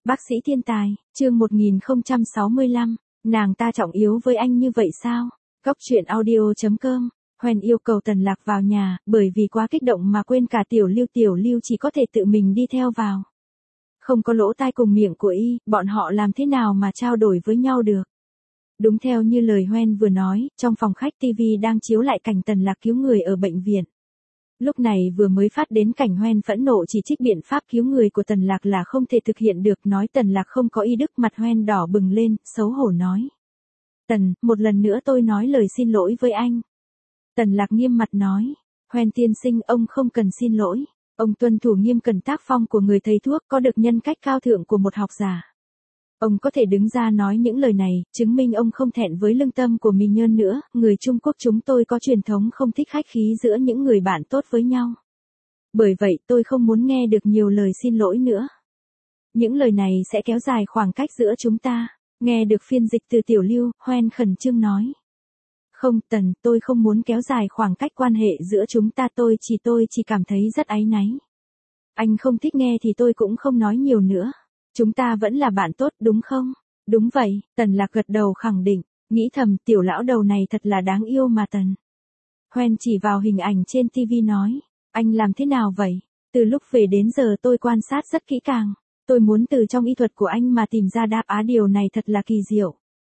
Bác sĩ thiên tài, chương 1065, nàng ta trọng yếu với anh như vậy sao? Góc truyện audio.com, Hoen yêu cầu Tần Lạc vào nhà, bởi vì quá kích động mà quên cả Tiểu Lưu chỉ có thể tự mình đi theo vào. Không có lỗ tai cùng miệng của y, bọn họ làm thế nào mà trao đổi với nhau được? Đúng theo như lời Hoen vừa nói, trong phòng khách TV đang chiếu lại cảnh Tần Lạc cứu người ở bệnh viện. Lúc này vừa mới phát đến cảnh Hoen phẫn nộ chỉ trích biện pháp cứu người của Tần Lạc là không thể thực hiện được, nói Tần Lạc không có y đức, mặt Hoen đỏ bừng lên, xấu hổ nói. Tần, một lần nữa tôi nói lời xin lỗi với anh. Tần Lạc nghiêm mặt nói. Hoen tiên sinh, ông không cần xin lỗi. Ông tuân thủ nghiêm cẩn tác phong của người thầy thuốc, có được nhân cách cao thượng của một học giả. Ông có thể đứng ra nói những lời này, chứng minh ông không thẹn với lương tâm của mình. Hơn nữa, người Trung Quốc chúng tôi có truyền thống không thích khách khí giữa những người bạn tốt với nhau. Bởi vậy tôi không muốn nghe được nhiều lời xin lỗi nữa. Những lời này sẽ kéo dài khoảng cách giữa chúng ta. Nghe được phiên dịch từ Tiểu Lưu, Hoen khẩn trương nói. Không Tần, tôi không muốn kéo dài khoảng cách quan hệ giữa chúng ta, tôi chỉ cảm thấy rất áy náy. Anh không thích nghe thì tôi cũng không nói nhiều nữa. Chúng ta vẫn là bạn tốt đúng không? Đúng vậy, Tần Lạc gật đầu khẳng định, nghĩ thầm tiểu lão đầu này thật là đáng yêu mà Tần. Hoen chỉ vào hình ảnh trên TV nói, anh làm thế nào vậy? Từ lúc về đến giờ tôi quan sát rất kỹ càng. Tôi muốn từ trong y thuật của anh mà tìm ra đáp án, điều này thật là kỳ diệu.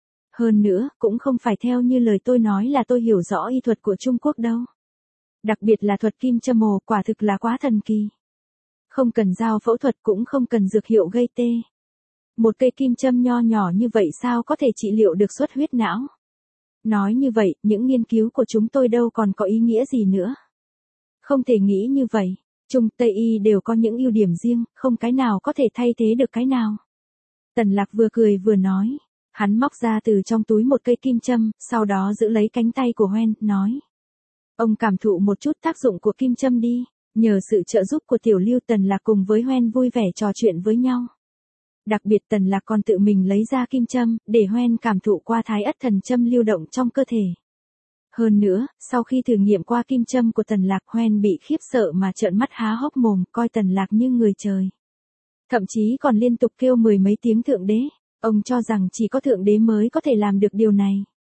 Hơn nữa, cũng không phải theo như lời tôi nói là tôi hiểu rõ y thuật của Trung Quốc đâu. Đặc biệt là thuật kim châm mổ, quả thực là quá thần kỳ. Không cần dao phẫu thuật, cũng không cần dược hiệu gây tê. Một cây kim châm nho nhỏ như vậy sao có thể trị liệu được xuất huyết não? Nói như vậy, những nghiên cứu của chúng tôi đâu còn có ý nghĩa gì nữa. Không thể nghĩ như vậy. Trung Tây y đều có những ưu điểm riêng, không cái nào có thể thay thế được cái nào. Tần Lạc vừa cười vừa nói. Hắn móc ra từ trong túi một cây kim châm, sau đó giữ lấy cánh tay của Hoen, nói. Ông cảm thụ một chút tác dụng của kim châm đi. Nhờ sự trợ giúp của Tiểu Lưu, Tần Lạc cùng với Hoen vui vẻ trò chuyện với nhau. Đặc biệt Tần Lạc còn tự mình lấy ra kim châm, để Hoen cảm thụ qua thái ất thần châm lưu động trong cơ thể. Hơn nữa, sau khi thử nghiệm qua kim châm của Tần Lạc, Hoen bị khiếp sợ mà trợn mắt há hốc mồm, coi Tần Lạc như người trời. Thậm chí còn liên tục kêu mười mấy tiếng thượng đế. Ông cho rằng chỉ có thượng đế mới có thể làm được điều này.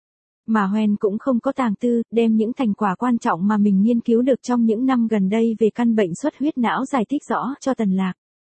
Mà Hoen cũng không có tàng tư, đem những thành quả quan trọng mà mình nghiên cứu được trong những năm gần đây về căn bệnh xuất huyết não giải thích rõ cho Tần Lạc.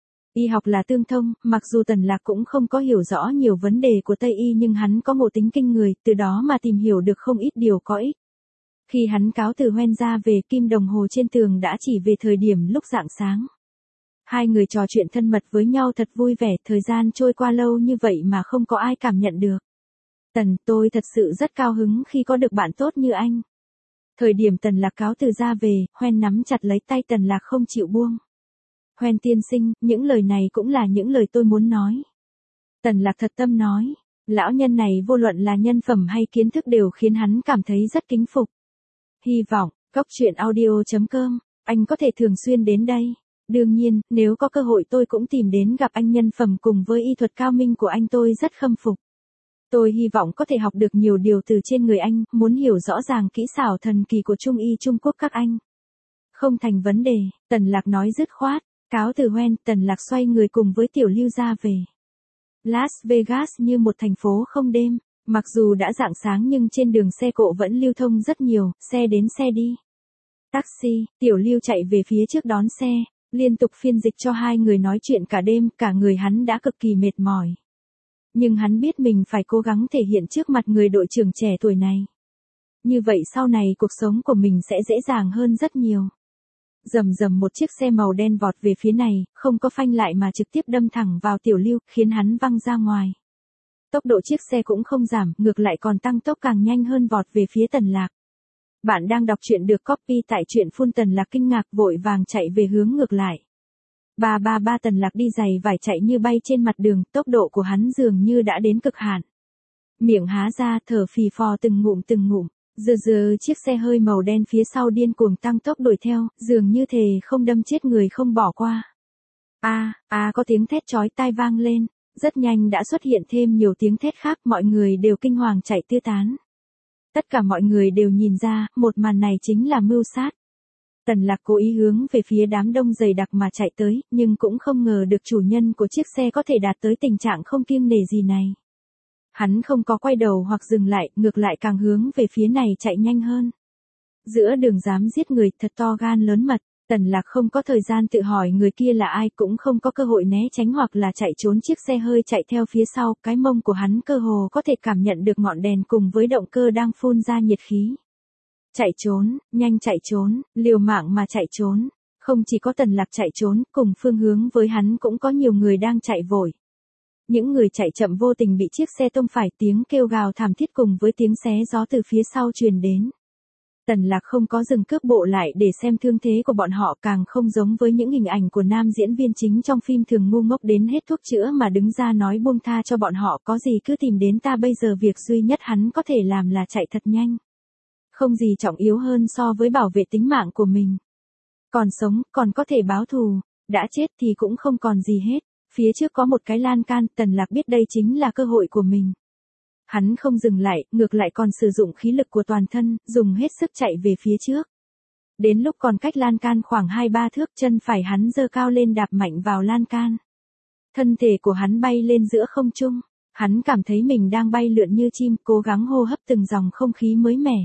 Y học là tương thông, mặc dù Tần Lạc cũng không có hiểu rõ nhiều vấn đề của Tây y, nhưng hắn có ngộ tính kinh người, từ đó mà tìm hiểu được không ít điều có ích. Khi hắn cáo từ Hoen ra về, kim đồng hồ trên tường đã chỉ về thời điểm lúc rạng sáng. Hai người trò chuyện thân mật với nhau thật vui vẻ, thời gian trôi qua lâu như vậy mà không có ai cảm nhận được. Tần, tôi thật sự rất cao hứng khi có được bạn tốt như anh. Thời điểm Tần Lạc cáo từ ra về, Hoen nắm chặt lấy tay Tần Lạc không chịu buông. Hoen tiên sinh, những lời này cũng là những lời tôi muốn nói. Tần Lạc thật tâm nói, lão nhân này vô luận là nhân phẩm hay kiến thức đều khiến hắn cảm thấy rất kính phục. Hy vọng, góc truyện audio.com, anh có thể thường xuyên đến đây. Đương nhiên, nếu có cơ hội tôi cũng tìm đến gặp anh, nhân phẩm cùng với y thuật cao minh của anh tôi rất khâm phục. Tôi hy vọng có thể học được nhiều điều từ trên người anh, muốn hiểu rõ ràng kỹ xảo thần kỳ của Trung y Trung Quốc các anh. Không thành vấn đề, Tần Lạc nói dứt khoát, cáo từ Hoen, Tần Lạc xoay người cùng với Tiểu Lưu ra về. Las Vegas như một thành phố không đêm, mặc dù đã rạng sáng nhưng trên đường xe cộ vẫn lưu thông rất nhiều, xe đến xe đi. Taxi, Tiểu Lưu chạy về phía trước đón xe, liên tục phiên dịch cho hai người nói chuyện cả đêm, cả người hắn đã cực kỳ mệt mỏi. Nhưng hắn biết mình phải cố gắng thể hiện trước mặt người đội trưởng trẻ tuổi này. Như vậy sau này cuộc sống của mình sẽ dễ dàng hơn rất nhiều. Rầm rầm một chiếc xe màu đen vọt về phía này, không có phanh lại mà trực tiếp đâm thẳng vào Tiểu Lưu, khiến hắn văng ra ngoài. Tốc độ chiếc xe cũng không giảm, ngược lại còn tăng tốc càng nhanh hơn, vọt về phía Tần Lạc. Bạn đang đọc truyện được copy tại truyện phun. Tần Lạc kinh ngạc vội vàng chạy về hướng ngược lại. Ba Tần Lạc đi giày vải chạy như bay trên mặt đường, tốc độ của hắn dường như đã đến cực hạn. Miệng há ra thở phì phò từng ngụm. Giờ chiếc xe hơi màu đen phía sau điên cuồng tăng tốc đuổi theo, dường như thề không đâm chết người không bỏ qua. Có tiếng thét chói tai vang lên, rất nhanh đã xuất hiện thêm nhiều tiếng thét khác, mọi người đều kinh hoàng chạy tứ tán. Tất cả mọi người đều nhìn ra, một màn này chính là mưu sát. Tần Lạc cố ý hướng về phía đám đông dày đặc mà chạy tới, nhưng cũng không ngờ được chủ nhân của chiếc xe có thể đạt tới tình trạng không kiêng nể gì này. Hắn không có quay đầu hoặc dừng lại, ngược lại càng hướng về phía này chạy nhanh hơn. Giữa đường dám giết người, thật to gan lớn mật. Tần Lạc không có thời gian tự hỏi người kia là ai, cũng không có cơ hội né tránh hoặc là chạy trốn. Chiếc xe hơi chạy theo phía sau, cái mông của hắn cơ hồ có thể cảm nhận được ngọn đèn cùng với động cơ đang phun ra nhiệt khí. Chạy trốn, nhanh chạy trốn, liều mạng mà chạy trốn. Không chỉ có Tần Lạc chạy trốn, cùng phương hướng với hắn cũng có nhiều người đang chạy vội. Những người chạy chậm vô tình bị chiếc xe tông phải, tiếng kêu gào thảm thiết cùng với tiếng xé gió từ phía sau truyền đến. Tần Lạc không có dừng cước bộ lại để xem thương thế của bọn họ, càng không giống với những hình ảnh của nam diễn viên chính trong phim thường ngu ngốc đến hết thuốc chữa mà đứng ra nói buông tha cho bọn họ, có gì cứ tìm đến ta. Bây giờ việc duy nhất hắn có thể làm là chạy thật nhanh. Không gì trọng yếu hơn so với bảo vệ tính mạng của mình. Còn sống, còn có thể báo thù, đã chết thì cũng không còn gì hết. Phía trước có một cái lan can, Tần Lạc biết đây chính là cơ hội của mình. Hắn không dừng lại, ngược lại còn sử dụng khí lực của toàn thân, dùng hết sức chạy về phía trước. Đến lúc còn cách lan can khoảng 2-3 thước, chân phải hắn giơ cao lên đạp mạnh vào lan can. Thân thể của hắn bay lên giữa không trung. Hắn cảm thấy mình đang bay lượn như chim, cố gắng hô hấp từng dòng không khí mới mẻ.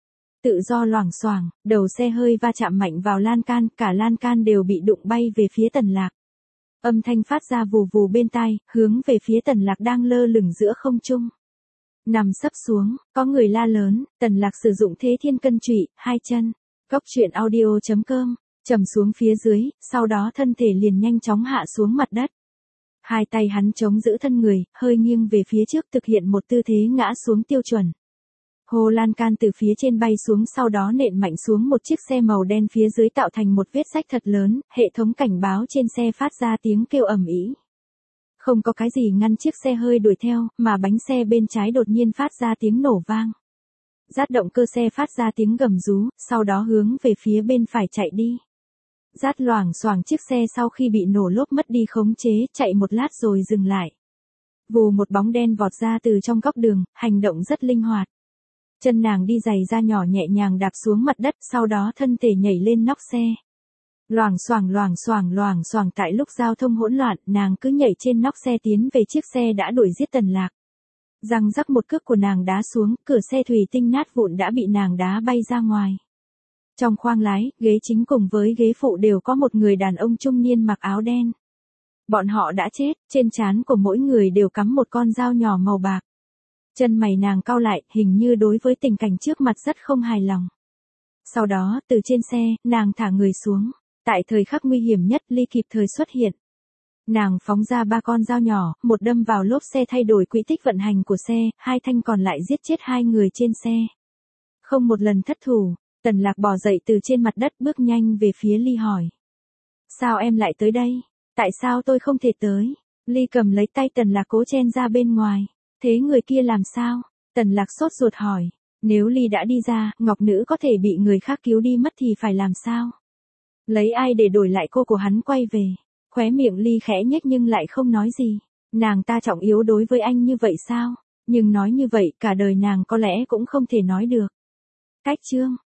Tự do loảng xoảng, đầu xe hơi va chạm mạnh vào lan can, cả lan can đều bị đụng bay về phía Tần Lạc. Âm thanh phát ra vù vù bên tai, hướng về phía Tần Lạc đang lơ lửng giữa không trung. Nằm sấp xuống, có người la lớn. Tần Lạc sử dụng thế thiên cân trụy, 2 chân. Góc truyện audio.com, trầm xuống phía dưới, sau đó thân thể liền nhanh chóng hạ xuống mặt đất. Hai tay hắn chống giữ thân người, hơi nghiêng về phía trước thực hiện một tư thế ngã xuống tiêu chuẩn. Hồ lan can từ phía trên bay xuống, sau đó nện mạnh xuống một chiếc xe màu đen phía dưới, tạo thành một vết rách thật lớn. Hệ thống cảnh báo trên xe phát ra tiếng kêu ầm ĩ. Không có cái gì ngăn chiếc xe hơi đuổi theo, mà bánh xe bên trái đột nhiên phát ra tiếng nổ vang. Rát động cơ xe phát ra tiếng gầm rú, sau đó hướng về phía bên phải chạy đi. Rát loảng xoảng, chiếc xe sau khi bị nổ lốp mất đi khống chế, chạy một lát rồi dừng lại. Vù, một bóng đen vọt ra từ trong góc đường, hành động rất linh hoạt. Chân nàng đi giày da nhỏ nhẹ nhàng đạp xuống mặt đất, sau đó thân thể nhảy lên nóc xe. Loảng xoảng loảng xoảng loảng xoảng, tại lúc giao thông hỗn loạn, nàng cứ nhảy trên nóc xe tiến về chiếc xe đã đuổi giết Tần Lạc. Răng rắc, một cước của nàng đá xuống, cửa xe thủy tinh nát vụn đã bị nàng đá bay ra ngoài. Trong khoang lái, ghế chính cùng với ghế phụ đều có một người đàn ông trung niên mặc áo đen. Bọn họ đã chết, trên trán của mỗi người đều cắm một con dao nhỏ màu bạc. Chân mày nàng cau lại, hình như đối với tình cảnh trước mặt rất không hài lòng. Sau đó, từ trên xe, nàng thả người xuống. Tại thời khắc nguy hiểm nhất, Ly kịp thời xuất hiện. Nàng phóng ra 3 con dao nhỏ, một đâm vào lốp xe thay đổi quỹ tích vận hành của xe, 2 thanh còn lại giết chết 2 người trên xe. Không một lần thất thủ, Tần Lạc bò dậy từ trên mặt đất, bước nhanh về phía Ly hỏi. Sao em lại tới đây? Tại sao tôi không thể tới? Ly cầm lấy tay Tần Lạc cố chen ra bên ngoài. Thế người kia làm sao? Tần Lạc sốt ruột hỏi. Nếu Ly đã đi ra, Ngọc Nữ có thể bị người khác cứu đi mất thì phải làm sao? Lấy ai để đổi lại cô của hắn quay về? Khóe miệng Ly khẽ nhếch nhưng lại không nói gì. Nàng ta trọng yếu đối với anh như vậy sao? Nhưng nói như vậy, cả đời nàng có lẽ cũng không thể nói được. Cách chương